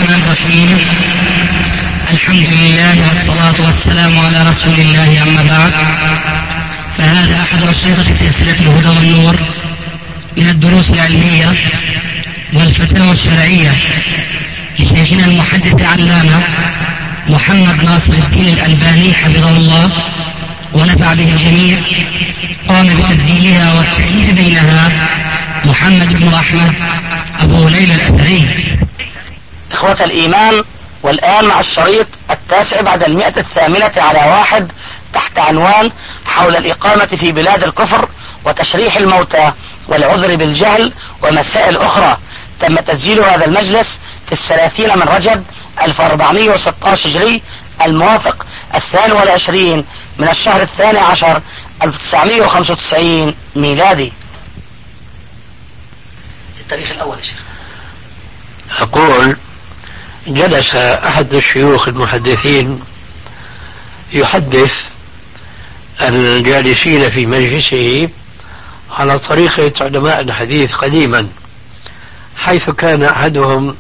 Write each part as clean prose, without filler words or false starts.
الرحمن الرحيم. الحمد لله والصلاة والسلام على رسول الله، أما بعد، فهذا أحد أشرطة سلسلة الهدى والنور من الدروس العلمية والفتاوى الشرعية لشيخنا المحدث العلامة محمد ناصر الدين الألباني حفظه الله ونفع به الجميع. قام بتسجيلها والتأليف بينها محمد بن أحمد أبو ليلى الأثري. إخوة الإيمان، والآن مع الشريط 9 بعد 108 تحت عنوان حول الإقامة في بلاد الكفر وتشريح الموتى والعذر بالجهل ومسائل أخرى. تم تسجيل هذا المجلس في 30 من رجب 1416 هجري، الموافق 22 من الشهر 12 1995 ميلادي. التاريخ الأول يا شيخ. أقول: جلس أحد الشيوخ المحدثين يحدث الجالسين في مجلسه على طريقة علماء الحديث قديما، حيث كان أحدهم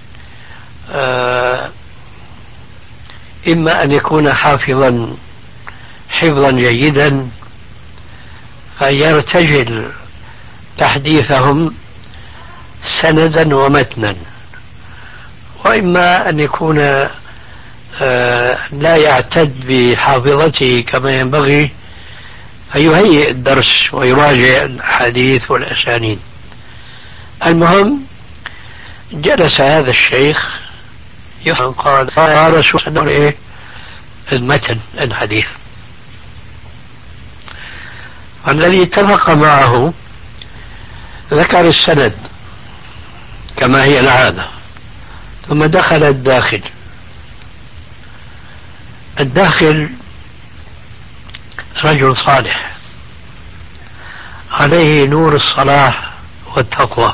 إما أن يكون حافظا حفظا جيدا فيرتجل تحديثهم سندا ومتنا، وإما أن يكون لا يعتد بحافظته كما ينبغي فيهيئ الدرس ويراجع الحديث والأسانيد. المهم، جلس هذا الشيخ قال: يا رسول الله، المتن الحديث. الذي اتفق معه ذكر السند كما هي العادة، ثم دخل الداخل رجل صالح عليه نور الصلاح والتقوى،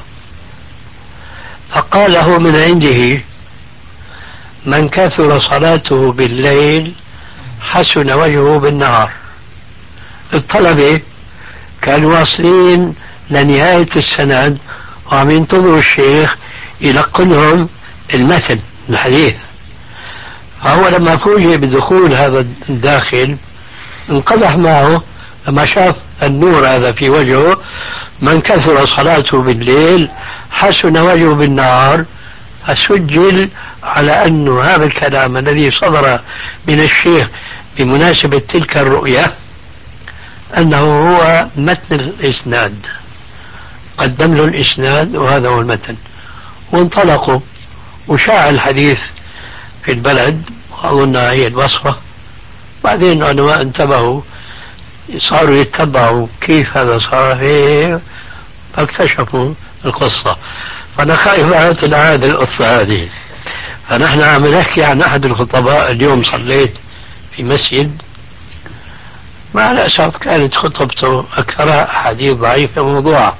فقال له من عنده: من كثر صلاته بالليل حسن وجهه بالنهار. الطلبة كانوا واصلين لنهاية السند وعم ينتظروا الشيخ يلقنهم المتن الحديث، فهو لما فوجئ بدخول هذا الداخل انقضح معه لما شاف النور هذا في وجهه: من كثر صلاته بالليل حسن وجهه بالنهار. فسجل على أن هذا الكلام الذي صدر من الشيخ بمناسبة تلك الرؤية أنه هو متن الإسناد، قدم له الإسناد وهذا هو المتن. وانطلقوا وشاع الحديث في البلد، وأظنها هي البصرة. بعدين العلماء انتبهوا، صاروا يتبعوا كيف هذا صار فيه، فاكتشفوا القصة. فأنا خايف لا تنعاد القصة هذه. فنحن عم نحكي عن أحد الخطباء. اليوم صليت في مسجد، مع الأسف كانت خطبته أكثرها أحاديث ضعيفة موضوعة،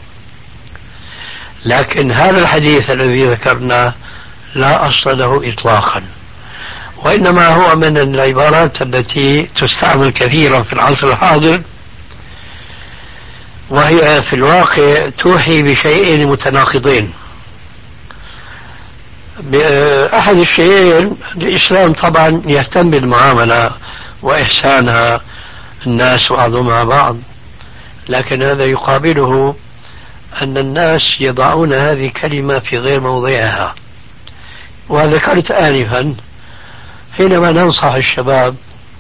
لكن هذا الحديث الذي ذكرناه لا أصل له إطلاقا، وإنما هو من العبارات التي تستعمل كثيرا في العصر الحاضر، وهي في الواقع توحي بشيئين متناقضين. أحد الشيئين، الإسلام طبعا يهتم بالمعاملة وإحسانها الناس بعضهم مع بعض، لكن هذا يقابله أن الناس يضعون هذه الكلمة في غير موضعها. وذكرت آنفا حينما ننصح الشباب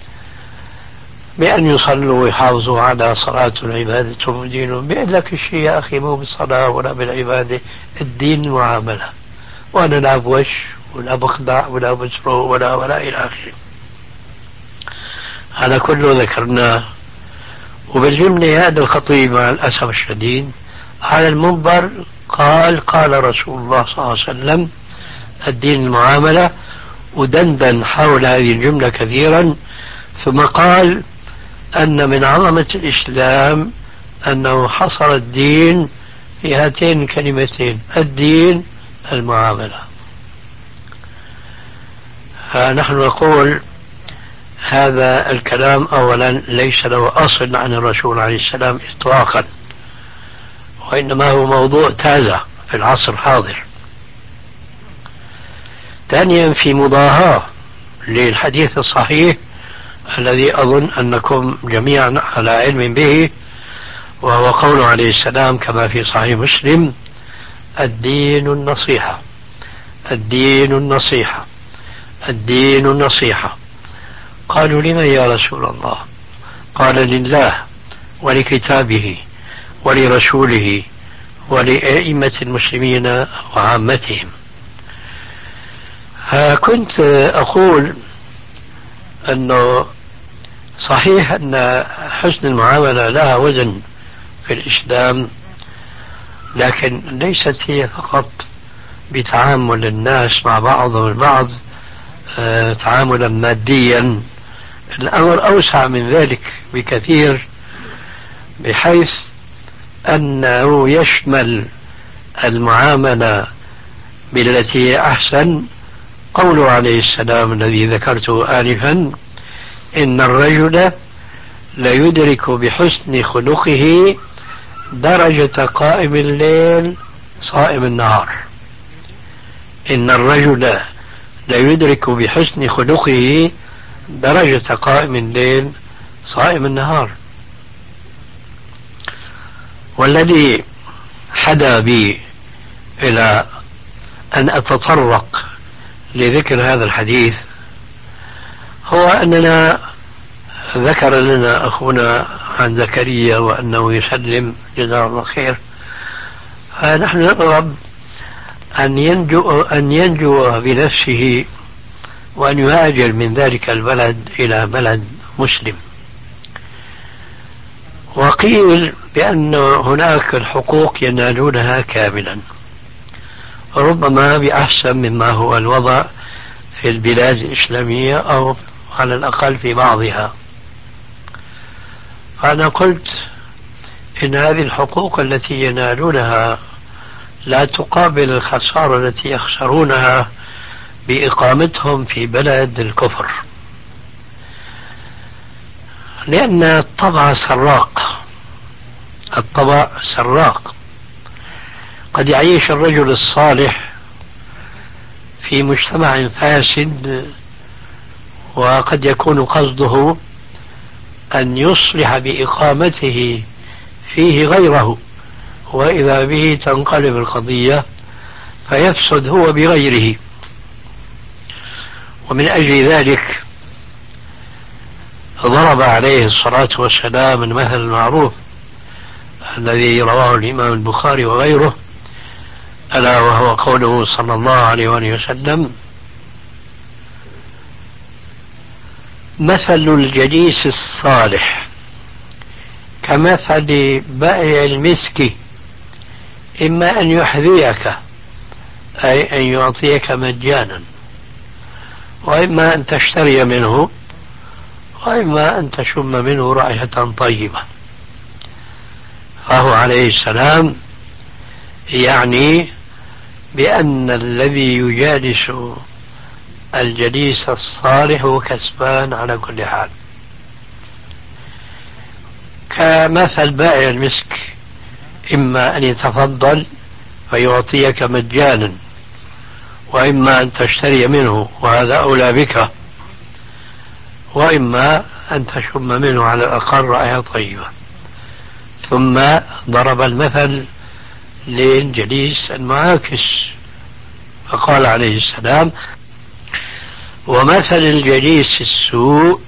بأن يصلوا ويحافظوا على صلاة العبادة ودينهم، بيقول لك الشيء يا أخي مو بالصلاة ولا بالعبادة، الدين معاملة، وأنا لا بوش ولا بخدع ولا بسرق ولا إلى آخره. هذا كله ذكرناه. وبالجملة هذا الخطيب مع الأسف الشديد على المنبر قال رسول الله صلى الله عليه وسلم الدين المعاملة، ودندن حول هذه الجملة كثيرا، ثم قال أن من عظمة الإسلام أنه حصر الدين في هاتين الكلمتين: الدين المعاملة. فنحن نقول هذا الكلام أولا ليس له أصل عن الرسول عليه السلام إطلاقا، وإنما هو موضوع تازة في العصر الحاضر. ثانيا في مضاهاة للحديث الصحيح الذي أظن أنكم جميعا على علم به، وهو قوله عليه السلام كما في صحيح مسلم: الدين النصيحة، الدين النصيحة، الدين النصيحة. قالوا: لمن يا رسول الله؟ قال: لله ولكتابه ولرسوله ولأئمة المسلمين وعامتهم. كنت أقول أنه صحيح أن حسن المعاملة لها وزن في الإسلام، لكن ليست هي فقط بتعامل الناس مع بعضهم البعض تعاملا ماديا. الأمر أوسع من ذلك بكثير، بحيث أنه يشمل المعاملة بالتي هي أحسن. قوله عليه السلام الذي ذكرته آنفا: إن الرجل ليدرك بحسن خلقه درجة قائم الليل صائم النهار. إن الرجل ليدرك بحسن خلقه درجة قائم الليل صائم النهار. والذي حدا بي إلى أن أتطرق لذكر هذا الحديث هو أننا ذكر لنا أخونا عن زكريا وأنه يسلم جزاه الله خير، فنحن نرغب أن ينجو بنفسه وأن يهاجر من ذلك البلد إلى بلد مسلم. وقيل بأن هناك الحقوق ينالونها كاملا، ربما بأحسن مما هو الوضع في البلاد الإسلامية أو على الأقل في بعضها. فأنا قلت إن هذه الحقوق التي ينالونها لا تقابل الخسارة التي يخسرونها بإقامتهم في بلد الكفر، لأن الطبع سراق، الطبع سراق. قد يعيش الرجل الصالح في مجتمع فاسد وقد يكون قصده أن يصلح بإقامته فيه غيره، وإذا به تنقلب القضية فيفسد هو بغيره. ومن أجل ذلك ضرب عليه الصلاة والسلام المثل المعروف الذي رواه الإمام البخاري وغيره، ألا وهو قوله صلى الله عليه وسلم: مثل الجليس الصالح كمثل بائع المسك، إما أن يحذيك أي أن يعطيك مجانا، وإما أن تشتري منه، وإما أن تشم منه رائحة طيبة. فهو عليه السلام يعني بأن الذي يجالس الجليس الصالح هو كسبان على كل حال، كمثل بائع المسك، إما أن يتفضل فيعطيك مجانا، وإما أن تشتري منه وهذا أولى بك، وإما أن تشم منه على الأقل رائحة طيبة. ثم ضرب المثل للجليس المعاكس فقال عليه السلام: ومثل الجليس السوء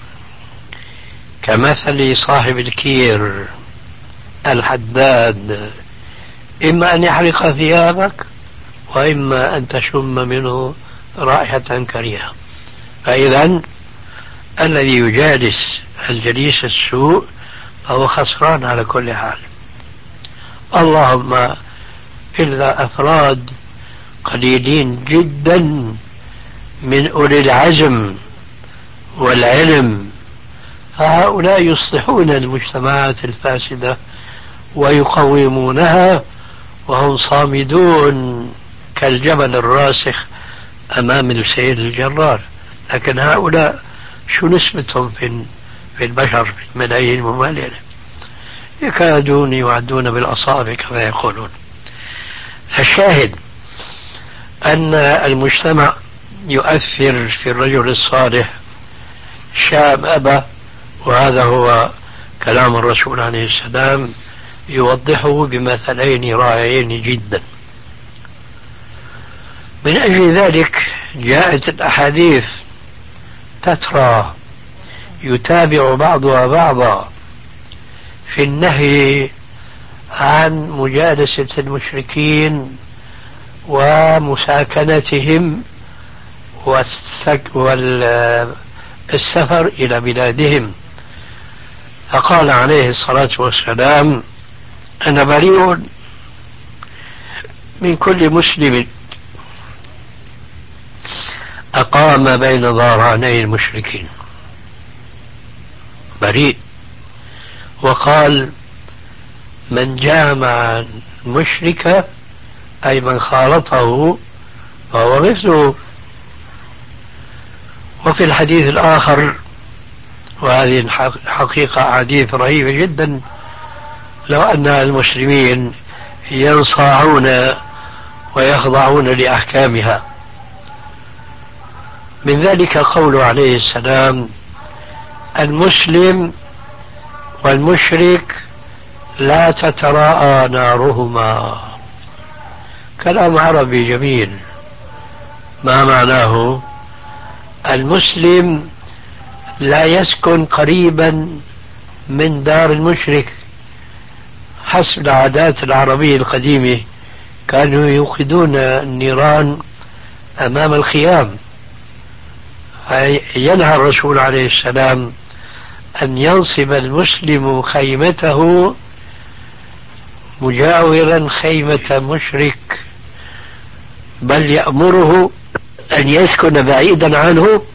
كمثل صاحب الكير الحداد، إما أن يحرق ثيابك وإما أن تشم منه رائحة كريهة. فإذا الذي يجالس الجليس السوء فهو خسران على كل حال، اللهم إلا أفراد قليلين جدا من أولي العزم والعلم، فهؤلاء يصلحون المجتمعات الفاسدة ويقومونها وهم صامدون كالجبل الراسخ أمام السيل الجرار. لكن هؤلاء شو نسبتهم في البشر في الملايين الممالية؟ يكادون يعدون بالأصابع كما يقولون. فالشاهد أن المجتمع يؤثر في الرجل الصالح شاء أم أبى، وهذا هو كلام الرسول عليه السلام يوضحه بمثلين رائعين جدا. من أجل ذلك جاءت الأحاديث تترى يتابع بعضها بعضا في النهي عن مجالسة المشركين ومساكنتهم والسفر إلى بلادهم. فقال عليه الصلاة والسلام: أنا بريء من كل مسلم أقام بين ظهراني المشركين، بريء. وقال: من جامع المشرك أي من خالطه فهو مثله. وفي الحديث الآخر، وهذه الحقيقة حديث رهيبة جدا لو أن المسلمين ينصاعون ويخضعون لأحكامها، من ذلك قوله عليه السلام: المسلم والمشرك لا تتراءى نارهما. كلام عربي جميل. ما معناه؟ المسلم لا يسكن قريبا من دار المشرك. حسب العادات العربية القديمة كانوا يوقدون النيران أمام الخيام. ينهى الرسول عليه السلام أن ينصب المسلم خيمته مجاورا خيمة مشرك، بل يأمره أن يسكن بعيدا عنه،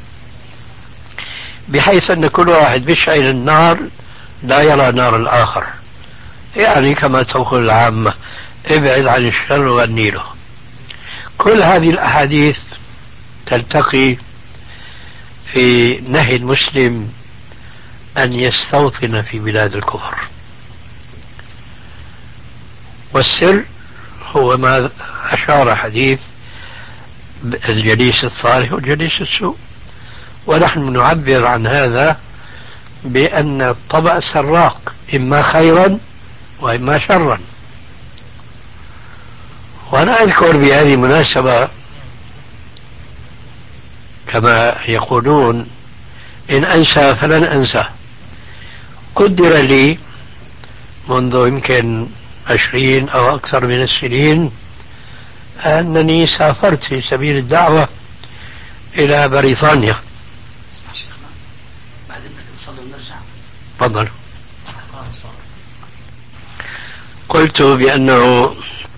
بحيث أن كل واحد بيشعل النار لا يرى نار الآخر، يعني كما تقول العامة: ابعد عن الشر وغني له. كل هذه الأحاديث تلتقي في نهي المسلم أن يستوطن في بلاد الكفر. والسر هو ما أشار حديث الجليس الصالح والجليس السوء، ونحن نعبر عن هذا بأن الطبع سراق، إما خيرا وإما شرا. وأنا أذكر بهذه المناسبة كما يقولون: إن أنسى فلن أنسى. قدر لي منذ يمكن 20 أو أكثر من السنين أنني سافرت في سبيل الدعوة إلى بريطانيا. تفضل. قلت بأنه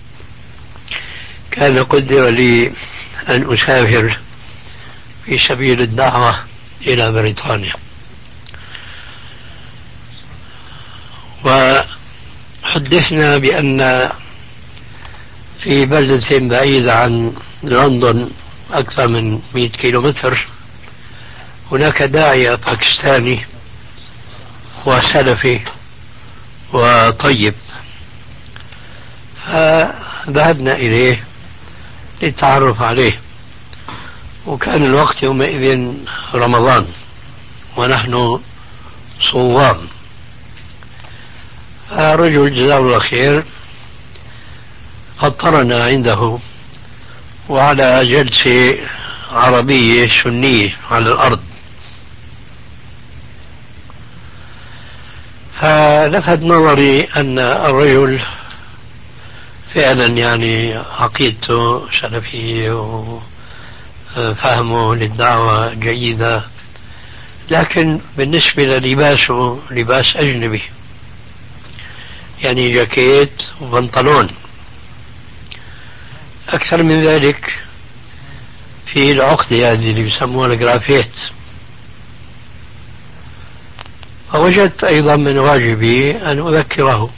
كان قدر لي أن أسافر في سبيل الدعوة إلى بريطانيا، وحدثنا بأن في بلدة بعيدة عن لندن أكثر من 100 كيلومتر هناك داعية باكستاني وسلفي وطيب، فذهبنا إليه للتعرف عليه. وكان الوقت يومئذ رمضان ونحن صوام. رجل جزاه الله خير فطرنا عنده وعلى جلسة عربية سنية على الأرض، فلفت نظري أن الرجل فعلا يعني عقيدته سلفية وفهمه للدعوة جيدة، لكن بالنسبة للباسه لباس أجنبي، يعني جاكيت وبنطلون. أكثر من ذلك في العقدة هذه اللي بيسموها الجرافيت. فوجدت أيضا من واجبي أن أذكره،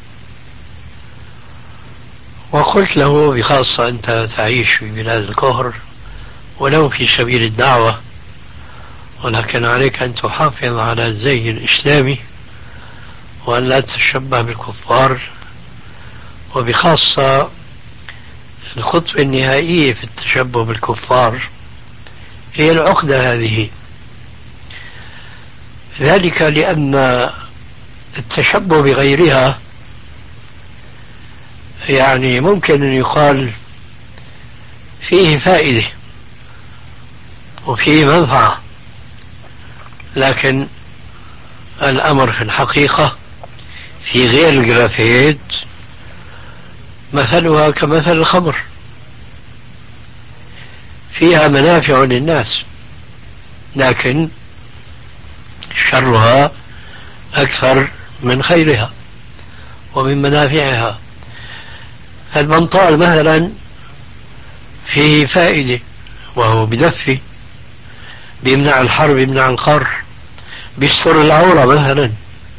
وقلت له بخاصة: أنت تعيش في بلاد الكفر ولو في سبيل الدعوة، ولكن عليك أن تحافظ على الزي الإسلامي وأن لا تتشبه بالكفار، وبخاصة الخطوة النهائية في التشبه بالكفار هي العقدة هذه. ذلك لأن التشبه بغيرها يعني ممكن أن يقال فيه فائدة وفيه منفعة، لكن الأمر في الحقيقة في غير الجرافيت مثلها كمثل الخمر، فيها منافع للناس لكن شرها أكثر من خيرها ومن منافعها. فالبنطال مثلا فيه فائدة، وهو بدفي، بيمنع الحر، بيمنع القر، بيستر العورة مثلا.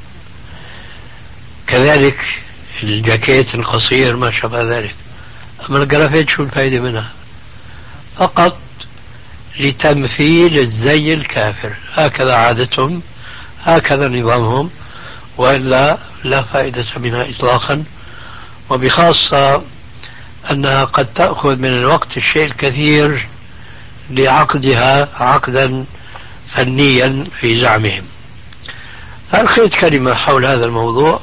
كذلك الجاكيت القصير ما شابه ذلك. أما الجرافيت شو الفائدة منها؟ فقط لتمثيل الزي الكافر، هكذا عادتهم، هكذا نظامهم، وإلا لا فائدة منها إطلاقا. وبخاصة أنها قد تأخذ من الوقت الشيء الكثير لعقدها عقدا فنيا في زعمهم. فألقيت كلمة حول هذا الموضوع،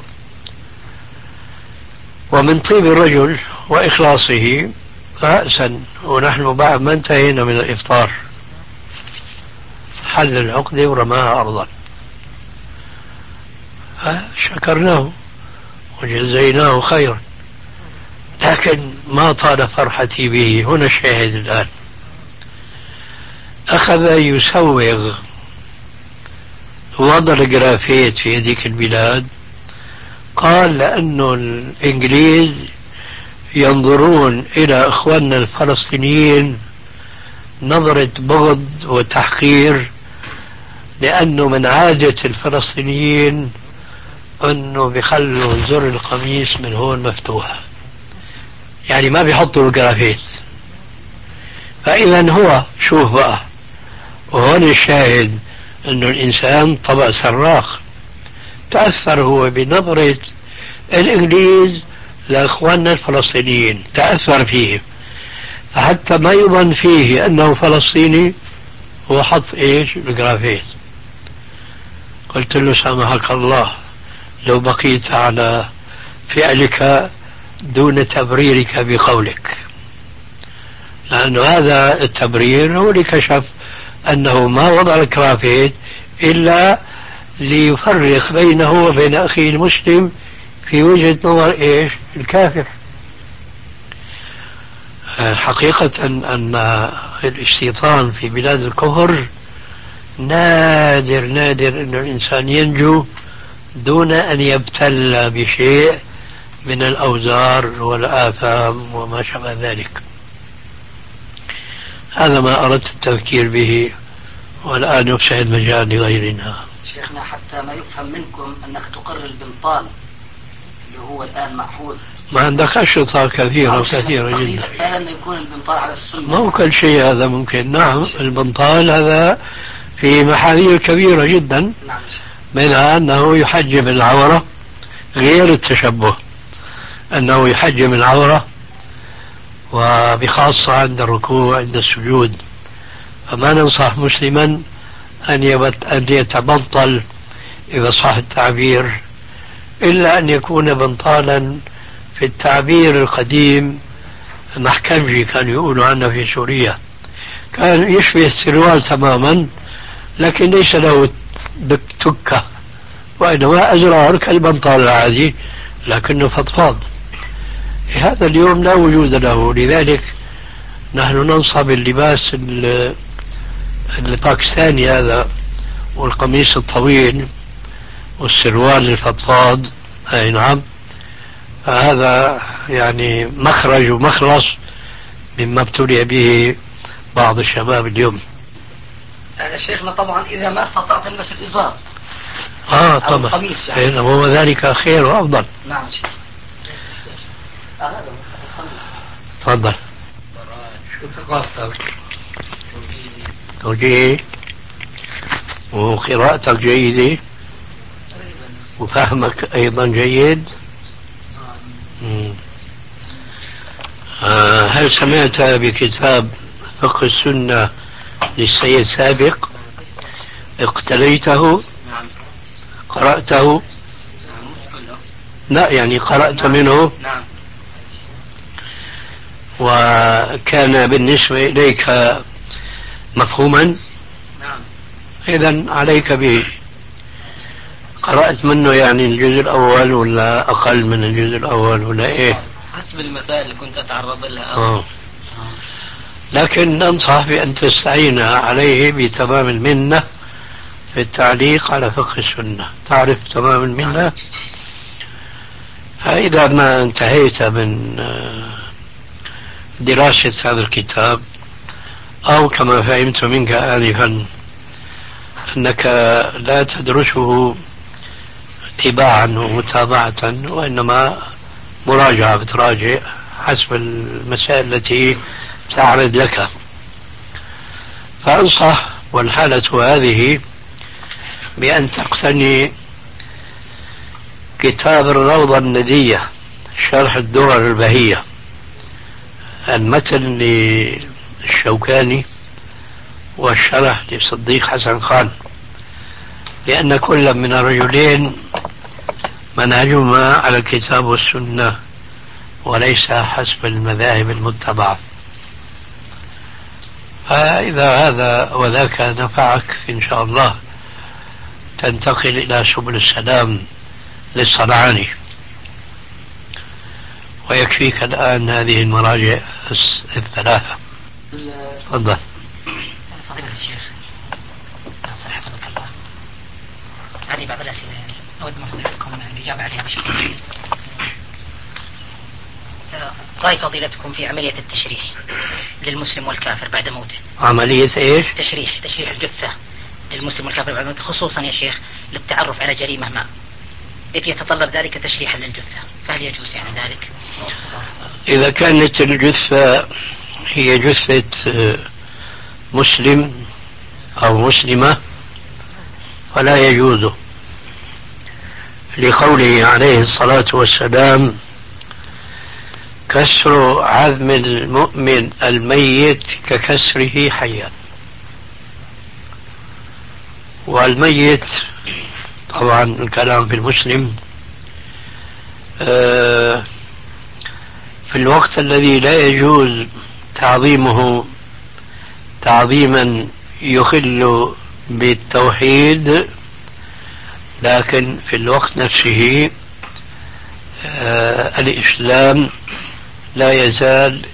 ومن طيب الرجل وإخلاصه رأسا، ونحن بعد ما انتهينا من الإفطار حل العقدة ورماها أرضا، شكرناه وجزيناه خيرا، لكن ما طال فرحتي به. هنا الشاهد الآن، أخذ يسوغ وضع الجرافيت في هذيك البلاد. قال لأنه الإنجليز ينظرون إلى إخواننا الفلسطينيين نظرة بغض وتحقير، لأنه من عادة الفلسطينيين أنه بيخلوا زر القميص من هون مفتوح، يعني ما بيحطوا الجرافيت. فإذا هو شوف بقى، وهون الشاهد أنه الإنسان طبع صراخ، تأثر هو بنظرة الإنجليز لإخواننا الفلسطينيين، تأثر فيهم، فحتى ما يظن فيه أنه فلسطيني هو حط إيش الجرافيت. قلت له سامحك الله لو بقيت على فعلك دون تبريرك بقولك، لأن هذا التبرير هو اللي كشف أنه ما وضع الجرافيت إلا ليفرق بينه وبين أخيه المسلم في وجهة نظر إيش الكافر. حقيقة أن الاستيطان في بلاد الكفر نادر نادر أن الإنسان ينجو دون أن يبتلى بشيء من الأوزار والآثام وما شابه ذلك. هذا ما أردت التفكير به، والآن يفسح المجال لغيرنا. شيخنا حتى ما يفهم منكم أنك تقر البنطال اللي هو الآن معهود، ما عندك أشرطة كثيرة كثيرة جدا. أنه يكون البنطال على السنة، ما هو كل شيء هذا ممكن. نعم البنطال هذا في محاذير كبيرة جدا، منها أنه يحجم العورة، غير التشبه أنه يحجم العورة، وبخاصة عند الركوع عند السجود. فما ننصح مسلما أن يتبطل إذا صح التعبير، إلا أن يكون بنطالا في التعبير القديم محكمجي كانوا يقولوا عنه في سوريا، كان يشبه السروال تماما لكن ليس له تكة، وإنما أزرار كالبنطال العادي لكنه فضفاض. هذا اليوم لا وجود له، لذلك نحن ننصب اللباس الباكستاني هذا، والقميص الطويل والسروال الفضفاض. أي نعم، هذا يعني مخرج ومخلص مما ابتلي به بعض الشباب اليوم. هذا شيخنا طبعا إذا ما استطعت تلبس الإزار طبعا القميص يعني. هو ذلك خير وأفضل. نعم شيخ. تفضل. شو ثقافتك؟ توجيه وقراءتك جيدة وفهمك أيضا جيد. هل سمعت بكتاب فقه السنة للسيد سابق اقتديته نعم. قرأته؟ نعم مش كله. لا يعني قرأت منه نعم. وكان بالنسبة إليك مفهوما؟ نعم. إذن عليك به. قرأت منه يعني الجزء الأول ولا أقل من الجزء الأول ولا إيه؟ حسب المسائل اللي كنت أتعرض لها. لكن ننصح بأن تستعين عليه بتمام المنة في التعليق على فقه السنة. تعرف تمام المنة؟ فإذا ما انتهيت من دراسة هذا الكتاب، أو كما فهمت منك آنفا أنك لا تدرسه اتباعا ومتابعة وإنما مراجعة، بتراجع حسب المسائل التي تعرض لك، فأنصح والحالة هذه بأن تقتني كتاب الروضة الندية شرح الدرر البهية، المتن للشوكاني والشرح لصديق حسن خان، لأن كل من الرجلين منهجهما على الكتاب والسنة وليس حسب المذاهب المتبعة. فإذا هذا وذاك نفعك إن شاء الله تنتقل إلى سبل السلام للصنعاني، ويكفيك الآن هذه المراجع الثلاثة. تفضل. فضيلة الشيخ ناصر حفظك الله، هذه بعض الأسئلة يعني أود من فضيلتكم الإجابة عليها بشكل جيد. رأي فضيلتكم في عملية التشريح للمسلم والكافر بعد موته. عملية إيش؟ تشريح الجثة للمسلم والكافر بعد موته، خصوصا يا شيخ للتعرف على جريمة ما، إذ يتطلب ذلك تشريحا للجثة، فهل يجوز يعني ذلك؟ إذا كانت الجثة هي جثة مسلم أو مسلمة فلا يجوز، لقوله عليه الصلاة والسلام: كسر عظم المؤمن الميت ككسره حيا. والميت طبعا الكلام في المسلم في الوقت الذي لا يجوز تعظيمه تعظيما يخل بالتوحيد، لكن في الوقت نفسه الإسلام لا يزال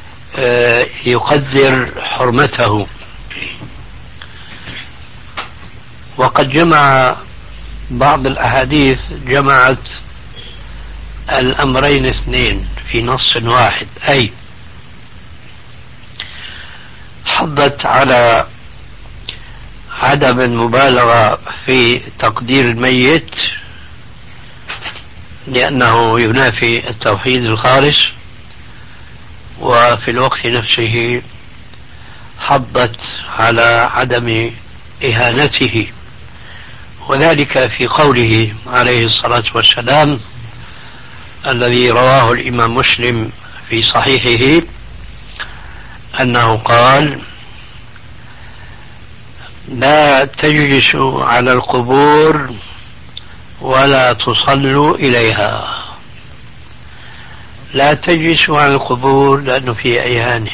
يقدر حرمته. وقد جمع بعض الأحاديث جمعت الأمرين اثنين في نص واحد، أي حضت على عدم المبالغة في تقدير الميت لأنه ينافي التوحيد الخالص، وفي الوقت نفسه حضت على عدم إهانته، وذلك في قوله عليه الصلاة والسلام الذي رواه الإمام مسلم في صحيحه أنه قال: لا تجلسوا على القبور ولا تصلوا إليها. لا تجلسوا على القبور لأنه فيها إهانة،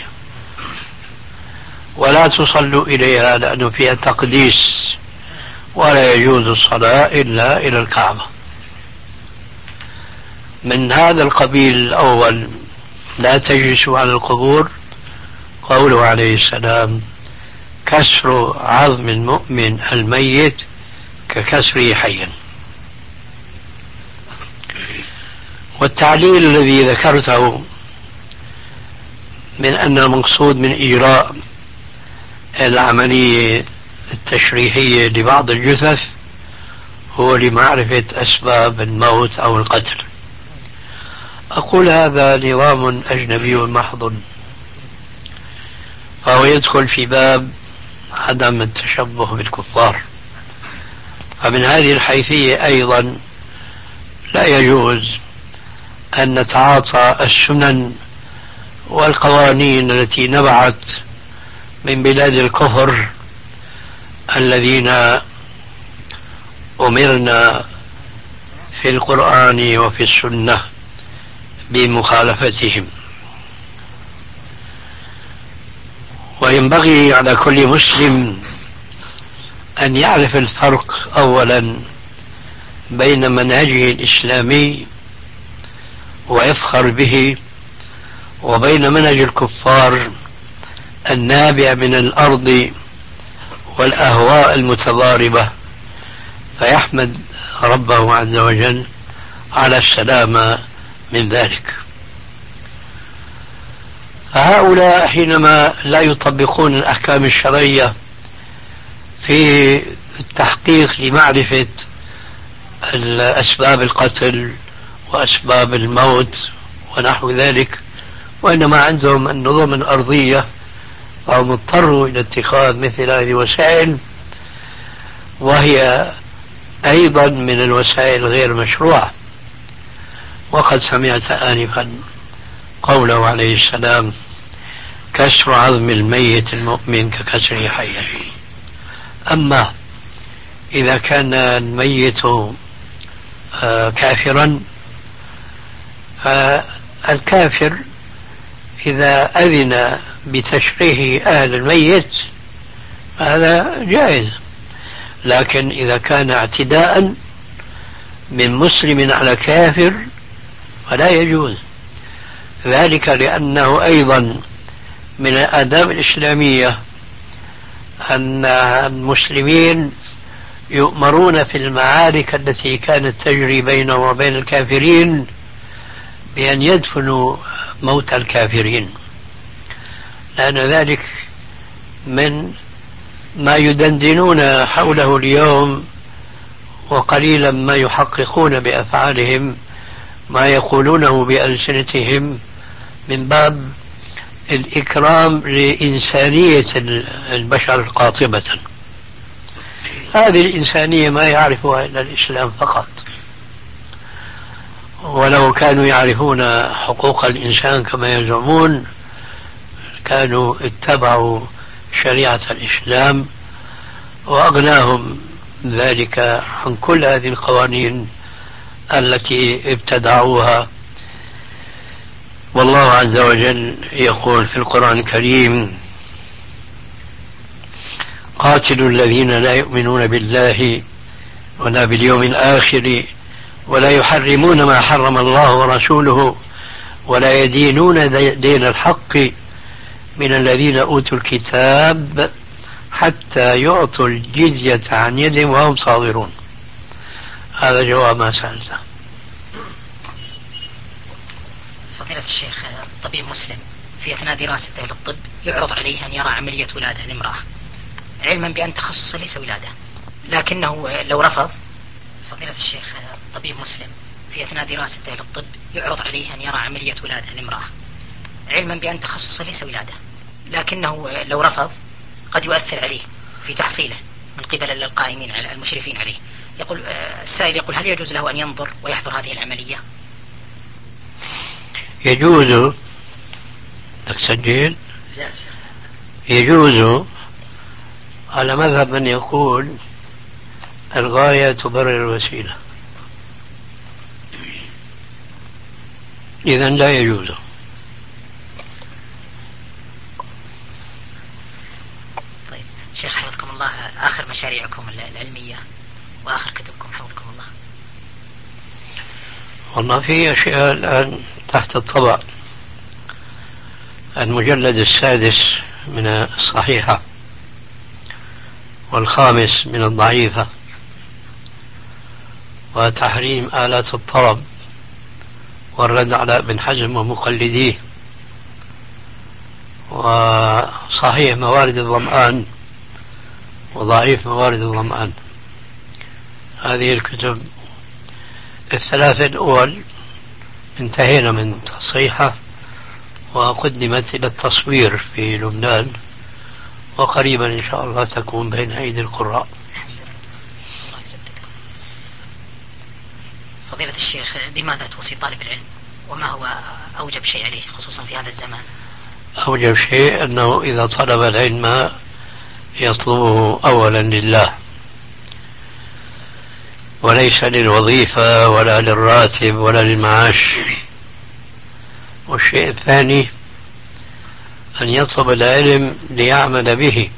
ولا تصلوا إليها لأنه فيها تقديس، ولا يجوز الصلاة إلا إلى الكعبة. من هذا القبيل الأول لا تجلسوا على القبور قوله عليه السلام: كسر عظم المؤمن الميت ككسره حيا. والتعليل الذي ذكرته من أن المقصود من إجراء العملية التشريحية لبعض الجثث هو لمعرفة أسباب الموت أو القتل، أقول هذا نظام أجنبي محض، فهو يدخل في باب عدم التشبه بالكفار. فمن هذه الحيثية أيضا لا يجوز أن نتعاطى السنن والقوانين التي نبعت من بلاد الكفر الذين أمرنا في القرآن وفي السنة بمخالفتهم. وينبغي على كل مسلم أن يعرف الفرق أولا بين منهجه الإسلامي ويفخر به، وبين منهج الكفار النابع من الأرض والأهواء المتضاربة، فيحمد ربه عز وجل على السلامة من ذلك. فهؤلاء حينما لا يطبقون الأحكام الشرعية في التحقيق لمعرفة أسباب القتل وأسباب الموت ونحو ذلك، وإنما عندهم النظم الأرضية، فهم اضطروا إلى اتخاذ مثل هذه الوسائل، وهي أيضا من الوسائل غير مشروعة. وقد سمعت آنفا قوله عليه السلام: كسر عظم الميت المؤمن ككسره حيا. أما إذا كان الميت كافرا، فالكافر إذا أذن بتشريح أهل الميت هذا جائز، لكن إذا كان اعتداء من مسلم على كافر فلا يجوز ذلك، لأنه أيضا من الآداب الإسلامية أن المسلمين يؤمرون في المعارك التي كانت تجري بينهم وبين الكافرين بأن يدفنوا موت الكافرين، لأن ذلك من ما يدندنون حوله اليوم، وقليلا ما يحققون بأفعالهم ما يقولونه بألسنتهم من باب الإكرام لإنسانية البشر قاطبة. هذه الإنسانية ما يعرفها إلا الإسلام فقط، ولو كانوا يعرفون حقوق الإنسان كما يزعمون كانوا اتبعوا شريعة الإسلام وأغناهم ذلك عن كل هذه القوانين التي ابتدعوها. والله عز وجل يقول في القرآن الكريم: قاتلوا الذين لا يؤمنون بالله ولا باليوم الآخر ولا يحرمون ما حرم الله ورسوله ولا يدينون دين الحق من الذين أوتوا الكتاب حتى يعطوا الجزية عن يد وهم صاغرون. هذا جواب ما سألته. فضيلة الشيخ، طبيب مسلم في أثناء دراسته للطب يعرض عليه أن يرى عملية ولادة لامرأة، علما بأن تخصصه ليس ولادة، لكنه لو رفض. فضيلة الشيخ، طبيب مسلم في أثناء دراسته للطب يعرض عليه أن يرى عملية ولادة لامرأة، علما بأن تخصصه ليس ولادة، لكنه لو رفض قد يؤثر عليه في تحصيله من قبل القائمين على المشرفين عليه. يقول السائل يقول: هل يجوز له أن ينظر ويحضر هذه العملية؟ يجوز. تسجل. يجوز على مذهب من يقول الغاية تبرر الوسيلة، إذن لا يجوز. طيب شيخ حفظكم الله، آخر مشاريعكم العلمية وآخر كتبكم حفظكم الله؟ والله في أشياء الآن تحت الطبع. المجلد السادس من الصحيحة والخامس من الضعيفة، وتحريم آلات الطرب والرد على ابن حزم ومقلديه، وصحيح موارد الظمآن وضعيف موارد الظمآن. هذه الكتب الثلاثة الأول انتهينا من تصحيحها وقدمت إلى التصوير في لبنان، وقريبا إن شاء الله تكون بين أيدي القراء. الله يسددكم. فضيلة الشيخ، بماذا توصي طالب العلم، وما هو أوجب شيء عليه خصوصا في هذا الزمان؟ أوجب شيء أنه إذا طلب العلم يطلبه أولا لله وليس للوظيفة ولا للراتب ولا للمعاش. والشيء الثاني أن يطلب العلم ليعمل به،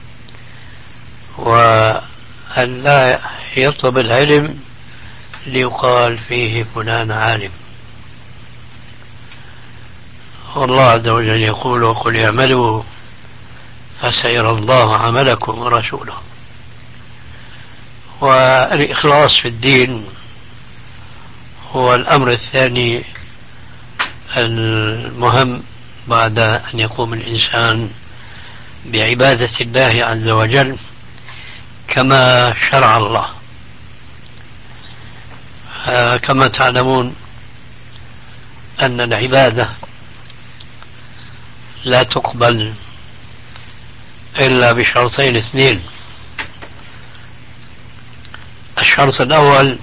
وأن لا يطلب العلم ليقال فيه فلان عالم. والله عز وجل يقول: وقل اعملوا فسيرى الله عملكم ورسوله. والإخلاص في الدين هو الأمر الثاني المهم بعد أن يقوم الإنسان بعبادة الله عز وجل كما شرع الله. كما تعلمون أن العبادة لا تقبل إلا بشرطين اثنين. الشرط الأول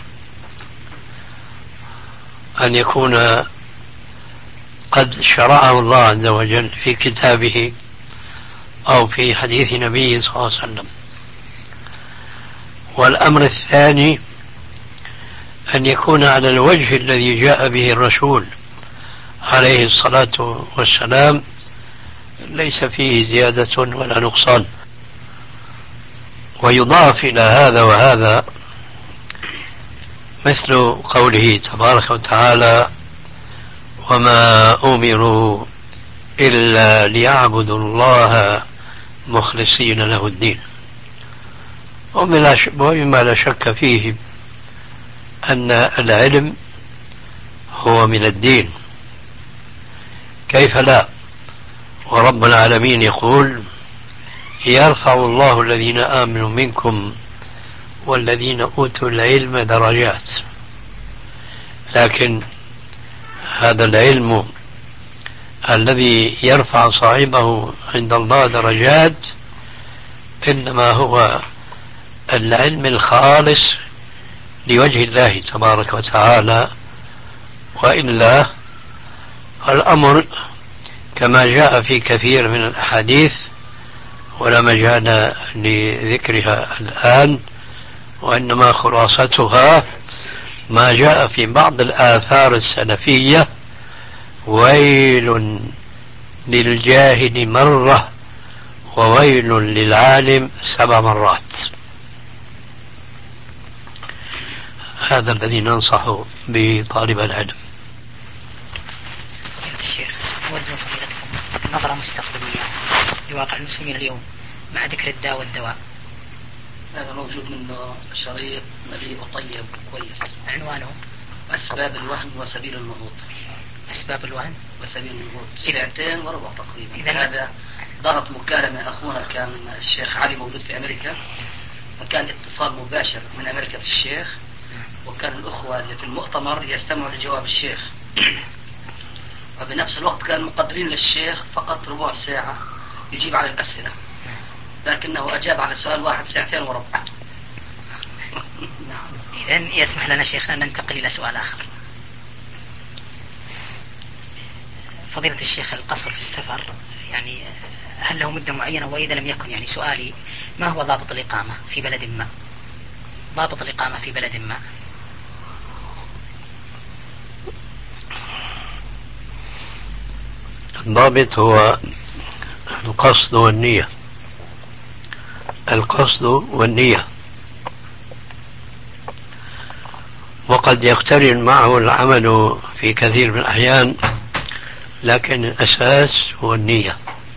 أن يكون قد شرعه الله عز وجل في كتابه أو في حديث نبيه صلى الله عليه وسلم. والأمر الثاني أن يكون على الوجه الذي جاء به الرسول عليه الصلاة والسلام، ليس فيه زيادة ولا نقصان. ويضاف إلى هذا وهذا مثل قوله تبارك وتعالى: وما أمروا إلا ليعبدوا الله مخلصين له الدين. ومما لا شك فيه أن العلم هو من الدين، كيف لا؟ ورب العالمين يقول: يرفع الله الذين آمنوا منكم والذين أوتوا العلم درجات. لكن هذا العلم الذي يرفع صاحبه عند الله درجات إنما هو العلم الخالص لوجه الله تبارك وتعالى، وإلا الأمر كما جاء في كثير من الأحاديث ولا مجال لذكرها الآن، وإنما خلاصتها ما جاء في بعض الآثار السلفية: ويل للجاهل مرة وويل للعالم 7 مرات. هذا الذي ننصح به طالب العلم. الشيخ، أود من فضيلتكم نظرة مستقبلية لواقع المسلمين اليوم مع ذكر الداء والدواء. هذا موجود منه شريط مليء وطيب وكويس، عنوانه أسباب الوهن وسبيل النهوض. أسباب الوهن وسبيل النهوض، 2 وربع تقريبا. هذا دارت مكالمة، أخونا كان الشيخ علي موجود في أمريكا، فكان اتصال مباشر من أمريكا في الشيخ، وكان الأخوة اللي في المؤتمر يستمعوا لجواب الشيخ، وبنفس الوقت كانوا مقدرين للشيخ فقط ربع ساعة يجيب على الأسئلة، لكنه أجاب على سؤال واحد 2 وربع. إذن يسمح لنا شيخنا أن ننتقل إلى سؤال آخر. فضيلة الشيخ، القصر في السفر يعني هل له مدة معينة؟ وإذا لم يكن، يعني سؤالي: ما هو ضابط الإقامة في بلد ما؟ ضابط الإقامة في بلد ما. الضابط هو القصد والنية. القصد والنية، وقد يقترن معه العمل في كثير من الأحيان، لكن الأساس هو النية.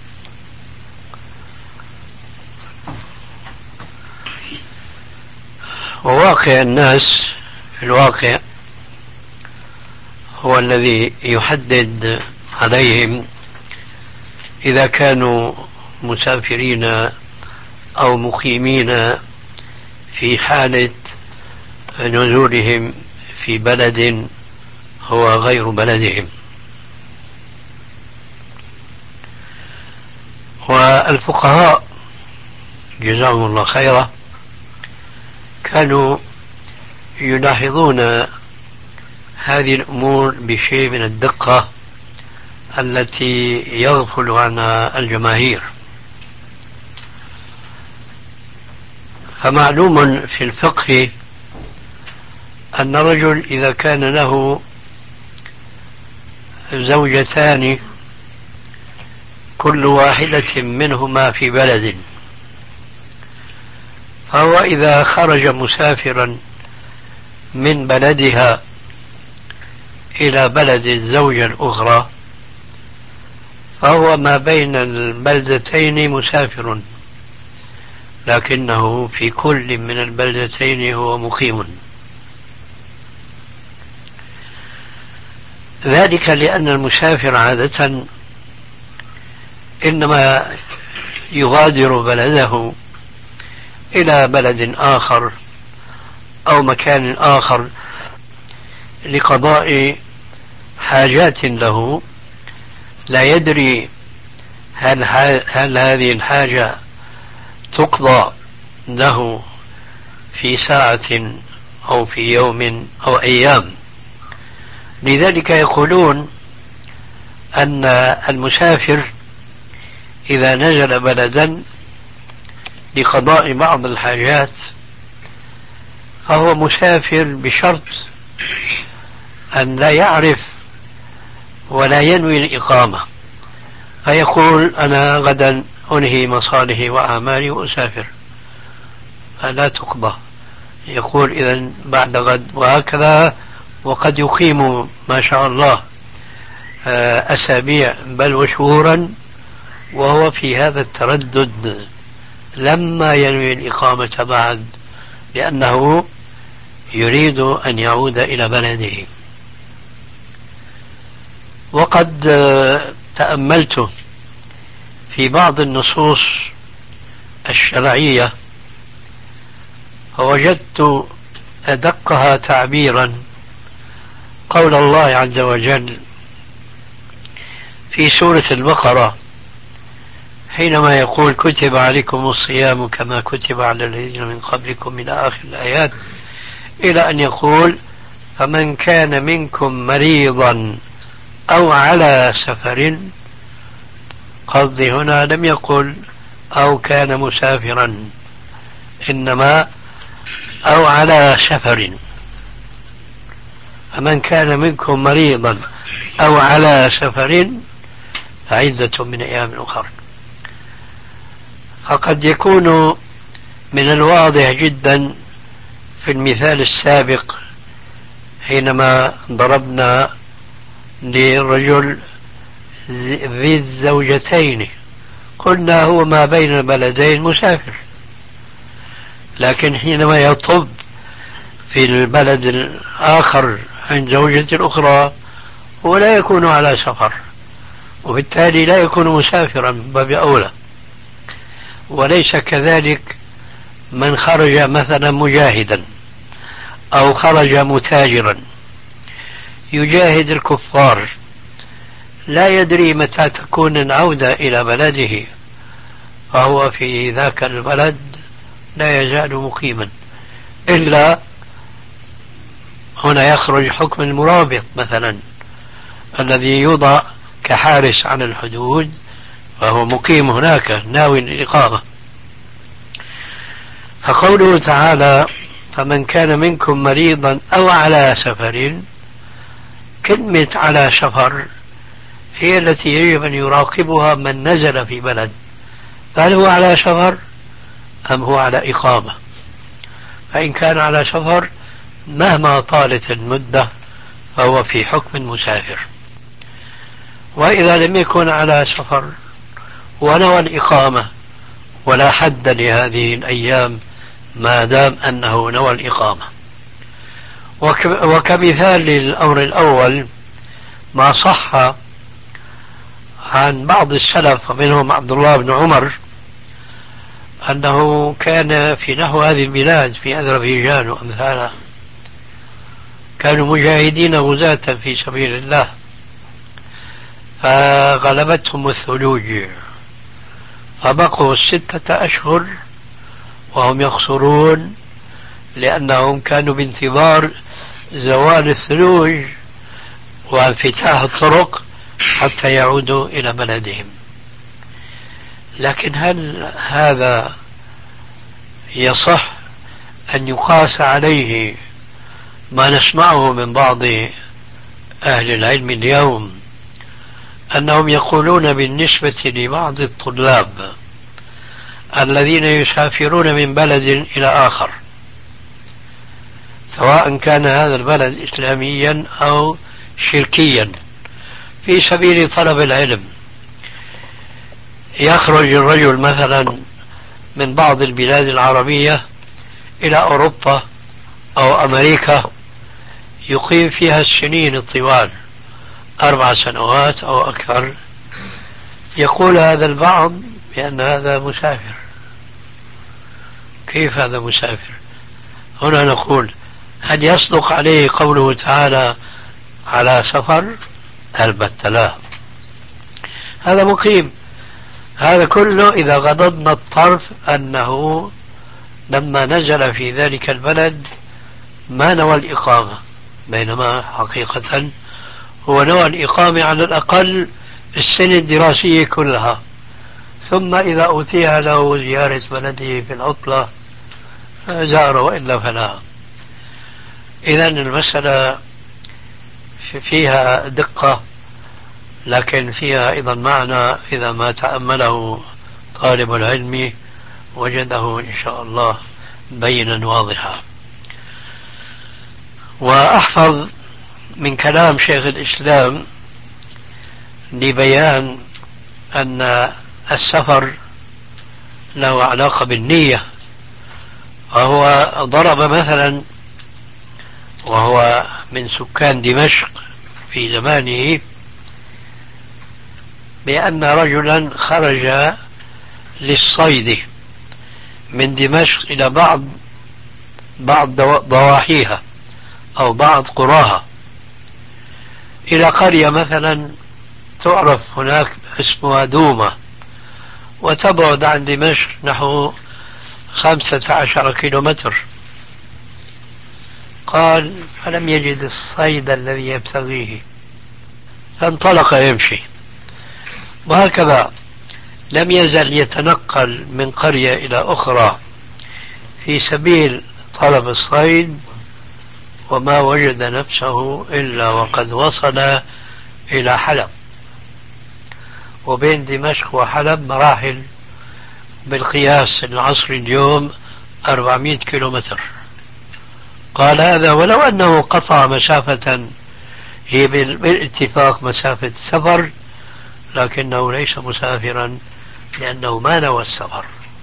وواقع الناس في الواقع هو الذي يحدد عليهم إذا كانوا مسافرين أو مقيمين في حالة نزولهم في بلد هو غير بلدهم. والفقهاء جزاهم الله خيرا كانوا يلاحظون هذه الأمور بشيء من الدقة التي يغفل عنها الجماهير. فمعلوم في الفقه أن الرجل إذا كان له زوجتان كل واحدة منهما في بلد، فهو إذا خرج مسافرا من بلدها إلى بلد الزوجة الأخرى فهو ما بين البلدتين مسافر، لكنه في كل من البلدتين هو مقيم. ذلك لأن المسافر عادة إنما يغادر بلده إلى بلد آخر أو مكان آخر لقضاء حاجات له، لا يدري هل هذه الحاجة تقضى له في ساعة أو في يوم أو أيام. لذلك يقولون أن المسافر إذا نزل بلدا لقضاء بعض الحاجات فهو مسافر بشرط أن لا يعرف ولا ينوي الإقامة، فيقول أنا غدا أنهي مصالحي وأعمالي وأسافر، فلا تقضى. يقول إذن بعد غد وهكذا، وقد يقيم ما شاء الله أسابيع بل وشهورا وهو في هذا التردد لما ينوي الإقامة بعد، لأنه يريد أن يعود إلى بلده. وقد تأملت في بعض النصوص الشرعية فوجدت أدقها تعبيرا قول الله عز وجل في سورة البقرة حينما يقول كتب عليكم الصيام كما كتب على الذين من قبلكم من آخر الآيات، إلى أن يقول فمن كان منكم مريضا أو على سفر. قصدي هنا لم يقل أو كان مسافرا، إنما أو على سفر. فمن كان منكم مريضا أو على سفر فعدة من أيام أخرى. فقد يكون من الواضح جدا في المثال السابق حينما ضربنا للرجل ذي الزوجتين قلنا هو ما بين البلدين مسافر، لكن حينما يطب في البلد الآخر عند زوجة الأخرى هو لا يكون على سفر، وبالتالي لا يكون مسافرا باب أولى. وليس كذلك من خرج مثلا مجاهدا أو خرج متاجرا يجاهد الكفار، لا يدري متى تكون العودة إلى بلده، فهو في ذاك البلد لا يزال مقيما، إلا هنا يخرج حكم المرابط مثلا الذي يوضع كحارس على الحدود، فهو مقيم هناك ناوي الإقامة. فقوله تعالى فمن كان منكم مريضا أو على سفر، كلمة على سفر هي التي يجب أن يراقبها من نزل في بلد، فهل هو على سفر أم هو على إقامة؟ فإن كان على سفر مهما طالت المدة فهو في حكم مسافر، وإذا لم يكن على سفر ونوى الإقامة ولا حد لهذه الأيام ما دام أنه نوى الإقامة. وكمثال للأمر الأول ما صح عن بعض السلف ومنهم عبد الله بن عمر أنه كان في نحو هذه البلاد في أذربيجان وأمثالها كانوا مجاهدين غزاة في سبيل الله، فغلبتهم الثلوج فبقوا 6 أشهر وهم يخسرون، لأنهم كانوا بانتظار زوال الثلوج وانفتاح الطرق حتى يعودوا إلى بلدهم. لكن هل هذا يصح أن يقاس عليه ما نسمعه من بعض أهل العلم اليوم أنهم يقولون بالنسبة لبعض الطلاب الذين يسافرون من بلد إلى آخر، سواء كان هذا البلد إسلاميا أو شركيا، في سبيل طلب العلم، يخرج الرجل مثلا من بعض البلاد العربية إلى أوروبا أو أمريكا، يقيم فيها السنين الطوال 4 سنوات أو أكثر، يقول هذا البعض بأن هذا مسافر. كيف هذا مسافر؟ هنا نقول هل يصدق عليه قوله تعالى على سفر؟ البتة لا، هذا مقيم. هذا كله إذا غضضنا الطرف أنه لما نزل في ذلك البلد ما نوى الإقامة، بينما حقيقة هو نوى الإقامة على الأقل السنة الدراسية كلها، ثم إذا أتيح له زيارة بلده في العطلة زار، وإلا فلا. إذن المسألة فيها دقة، لكن فيها أيضا معنى إذا ما تأمله طالب العلم وجده إن شاء الله بينا واضحا. وأحفظ من كلام شيخ الإسلام لبيان أن السفر له علاقة بالنية، وهو ضرب مثلا وهو من سكان دمشق في زمانه بأن رجلا خرج للصيد من دمشق إلى بعض ضواحيها أو بعض قراها، إلى قرية مثلا تعرف هناك اسمها دومة، وتبعد عن دمشق نحو 15 كيلومتر. قال فلم يجد الصيد الذي يبتغيه فانطلق يمشي، وهكذا لم يزل يتنقل من قرية إلى أخرى في سبيل طلب الصيد، وما وجد نفسه إلا وقد وصل إلى حلب، وبين دمشق وحلب مراحل بالقياس العصري اليوم 400 كيلومتر. قال هذا ولو أنه قطع مسافة هي بالاتفاق مسافة سفر، لكنه ليس مسافرا لأنه ما نوى السفر.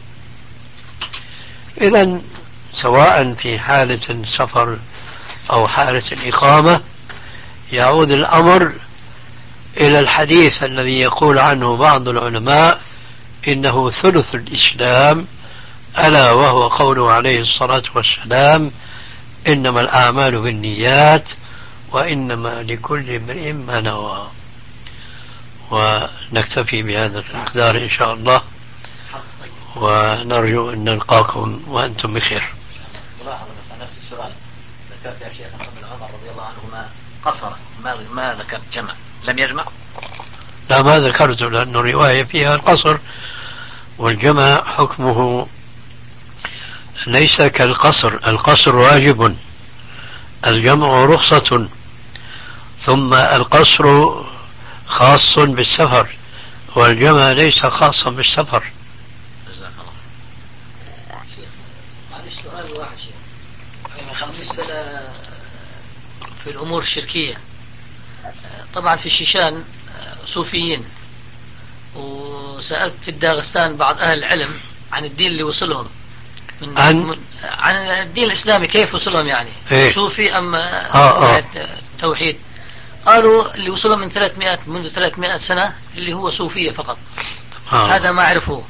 إذن سواء في حالة السفر أو حالة الإقامة يعود الأمر إلى الحديث الذي يقول عنه بعض العلماء إنه ثلث الإسلام، ألا وهو قوله عليه الصلاة والسلام إنما الأعمال بالنيات وإنما لكل امرئ ما نوى. ونكتفي بهذا المقدار إن شاء الله، ونرجو أن نلقاكم وأنتم بخير. ملاحظة بس على نفس السؤال، ذكرت يا شيخ ابن عمر رضي الله عنهما قصر، ما ذكرت جمع، لم يجمع؟ لا ما ذكرته، لأنه الرواية فيها القصر، والجمع حكمه ليس كالقصر. القصر واجب، الجمع رخصة، ثم القصر خاص بالسفر، والجمع ليس خاصا بالسفر. معلش سؤال واحد شيء بالنسبة في الأمور الشركية. طبعا في الشيشان صوفيين، وسألت في داغستان بعض أهل العلم عن الدين اللي وصلهم عن الدين الإسلامي كيف وصلهم، يعني صوفي أم توحيد. قالوا اللي وصلهم منذ 300 سنة اللي هو صوفية فقط. هذا ما عرفوه.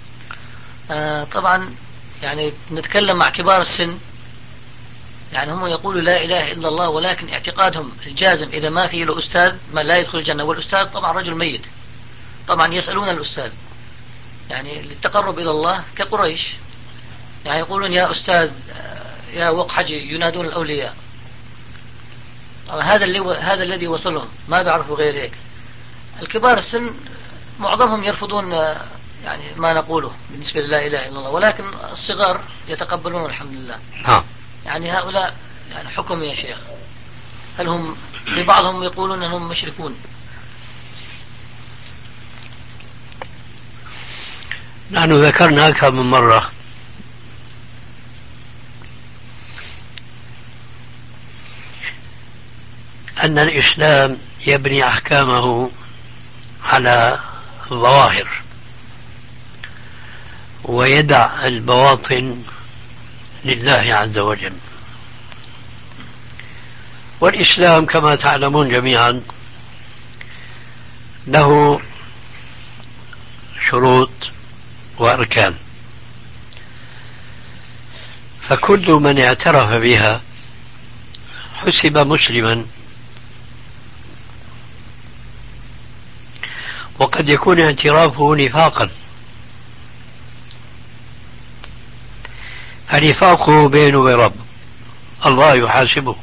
طبعا يعني نتكلم مع كبار السن، يعني هم يقولوا لا إله إلا الله، ولكن اعتقادهم الجازم إذا ما في له أستاذ ما لا يدخل الجنة، والأستاذ طبعا رجل ميت. طبعا يسألون الأستاذ يعني للتقرب إلى الله كقريش، يعني يقولون يا أستاذ يا وقحجي، ينادون الأولياء. طبعا هذا الذي وصلهم، ما بيعرفوا غير هيك. الكبار السن معظمهم يرفضون يعني ما نقوله بالنسبة للا إله إلا الله، ولكن الصغار يتقبلون الحمد لله. يعني هؤلاء يعني حكم يا شيخ، هل هم في بعضهم يقولون أنهم مشركون؟ نحن ذكرنا أكثر من مرة أن الإسلام يبني أحكامه على الظواهر ويدع البواطن لله عز وجل. والإسلام كما تعلمون جميعا له شروط وأركان، فكل من اعترف بها حسب مسلما، وقد يكون اعترافه نفاقا، فنفاقه بينه وبين رب الله يحاسبه،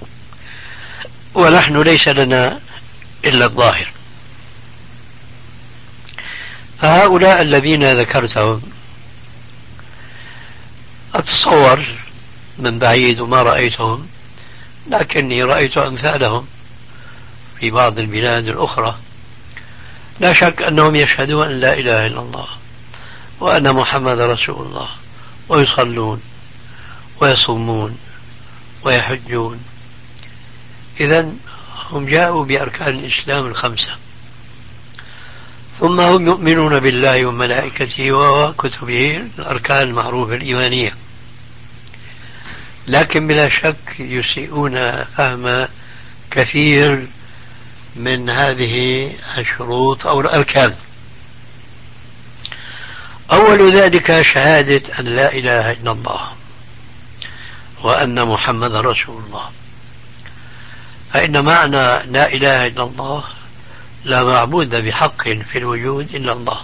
ونحن ليس لنا إلا الظاهر. فهؤلاء الذين ذكرتهم أتصور من بعيد وما رأيتهم، لكني رأيت أمثالهم في بعض البلاد الأخرى، لا شك أنهم يشهدون أن لا إله إلا الله وأن محمد رسول الله، ويصلون ويصومون ويحجون. إذن هم جاءوا بأركان الإسلام الخمسة، ثم هم يؤمنون بالله وملائكته وكتبه، الأركان المعروفة الإيمانية، لكن بلا شك يسيئون فهم كثير من هذه الشروط أو الأركان. أول ذلك شهادة أن لا إله إلا الله وأن محمد رسول الله. فإن معنى لا إله إلا الله لا معبود بحق في الوجود إلا الله،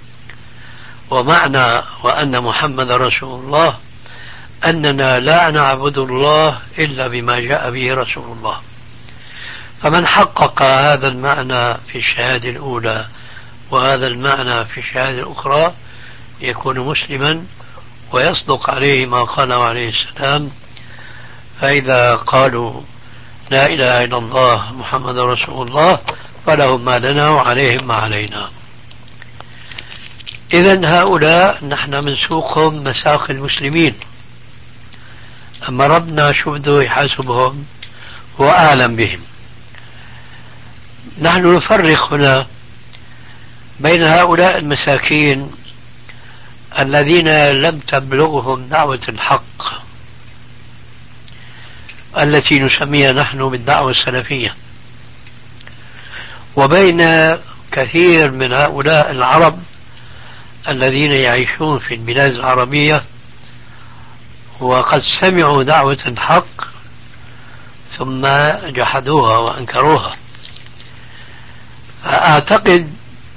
ومعنى وأن محمد رسول الله أننا لا نعبد الله إلا بما جاء به رسول الله. فمن حقق هذا المعنى في الشهادة الأولى وهذا المعنى في الشهادة الأخرى يكون مسلما، ويصدق عليه ما قاله عليه السلام: فإذا قالوا لا إله إلا الله محمد رسول الله فلهم ما لنا وعليهم ما علينا. إذن هؤلاء نحن منسوقهم مساق المسلمين، أما ربنا شو بده يحاسبهم هو أعلم بهم. نحن نفرق هنا بين هؤلاء المساكين الذين لم تبلغهم دعوة الحق التي نسميها نحن بالدعوة السلفية، وبين كثير من هؤلاء العرب الذين يعيشون في البلاد العربية وقد سمعوا دعوة الحق ثم جحدوها وأنكروها. فأعتقد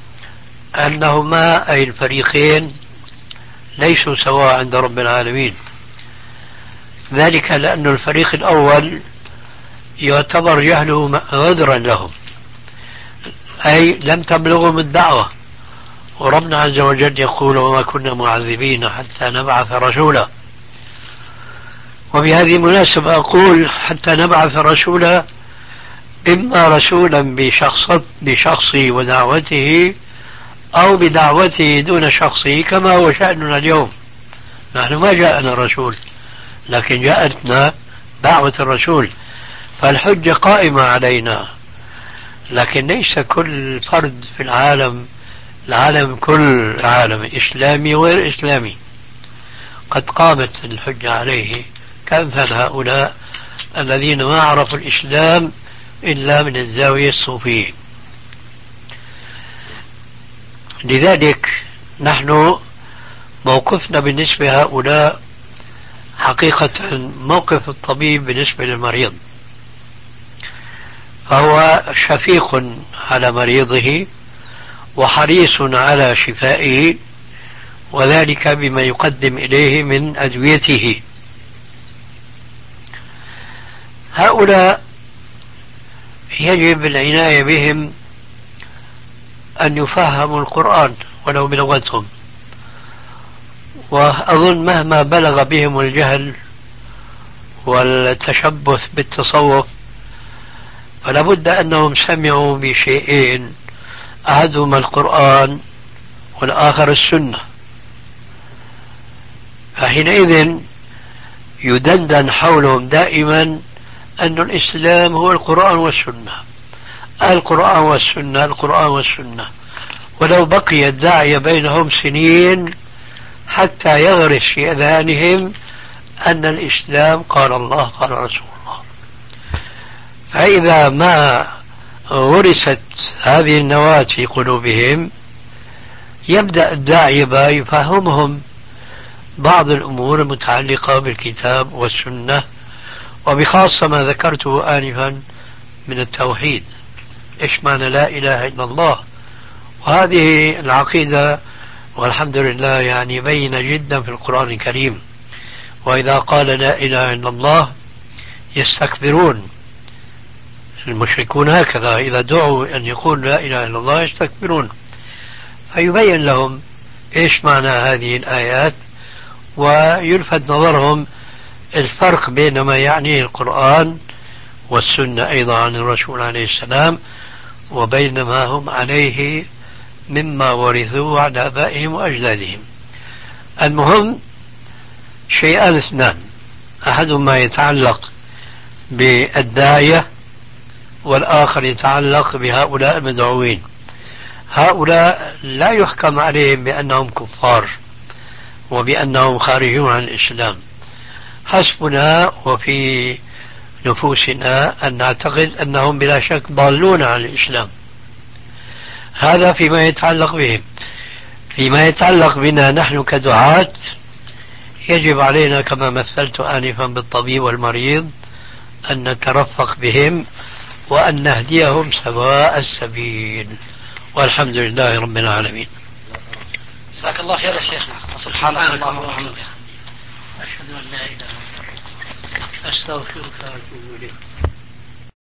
أنهما أي الفريقين ليسوا سواء عند رب العالمين، ذلك لأن الفريق الأول يعتبر جهله عذرا لهم، أي لم تبلغهم الدعوة، وربنا عز وجل يقول: وما كنا معذبين حتى نبعث رسولا. وبهذه المناسبة أقول حتى نبعث رسولا، إما رسولا بشخصه ودعوته، أو بدعوته دون شخصه كما هو شأننا اليوم. نحن ما جاءنا رسول، لكن جاءتنا دعوة الرسول، فالحجة قائمة علينا. لكن ليس كل فرد في العالم كل عالم إسلامي وغير إسلامي قد قامت الحجة عليه، كأمثال هؤلاء الذين ما عرفوا الإسلام إلا من الزاوية الصوفية. لذلك نحن موقفنا بالنسبة لهؤلاء حقيقة موقف الطبيب بالنسبة للمريض، فهو شفيق على مريضه وحريص على شفائه، وذلك بما يقدم إليه من أدويته. هؤلاء يجب العناية بهم أن يفهموا القرآن ولو بلغتهم. وأظن مهما بلغ بهم الجهل والتشبث بالتصوف فلا بد أنهم سمعوا بشيئين، أحدهما القرآن والآخر السنة، فحينئذ يدندن حولهم دائما أن الإسلام هو القرآن والسنة، القرآن والسنة، القرآن والسنة، ولو بقي الداعية بينهم سنين حتى يغرس في أذهانهم أن الإسلام قال الله قال رسول الله. فإذا ما غرست هذه النواة في قلوبهم يبدأ الداعية يفهمهم بعض الأمور المتعلقة بالكتاب والسنة، وبخاصة ما ذكرته آنفا من التوحيد، إيش معنى لا إله إلا الله. وهذه العقيدة والحمد لله يعني بينة جدا في القرآن الكريم. وإذا قال لا إله إلا الله يستكبرون، المشركون هكذا إذا دعوا أن يقول لا إله إلا الله يستكبرون، فيبين لهم إيش معنى هذه الآيات، ويلفت نظرهم الفرق بين ما يعنيه القرآن والسنة أيضا عن الرسول عليه السلام وبين ما هم عليه مما ورثوه عن آبائهم وأجدادهم. المهم شيئان اثنان، أحدهما يتعلق بالداعية والآخر يتعلق بهؤلاء المدعوين. هؤلاء لا يحكم عليهم بأنهم كفار وبأنهم خارجون عن الإسلام، حسبنا وفي نفوسنا أن نعتقد أنهم بلا شك ضالون عن الإسلام. هذا فيما يتعلق بهم. فيما يتعلق بنا نحن كدعاة يجب علينا كما مثلت آنفا بالطبيب والمريض أن نترفق بهم وأن نهديهم سواء السبيل، والحمد لله رب العالمين. جزاك الله خير يا شيخنا، سبحانك اللهم وبحمدك، أشهد أن لا إله إلا أنت أستغفرك وأتوب إليك.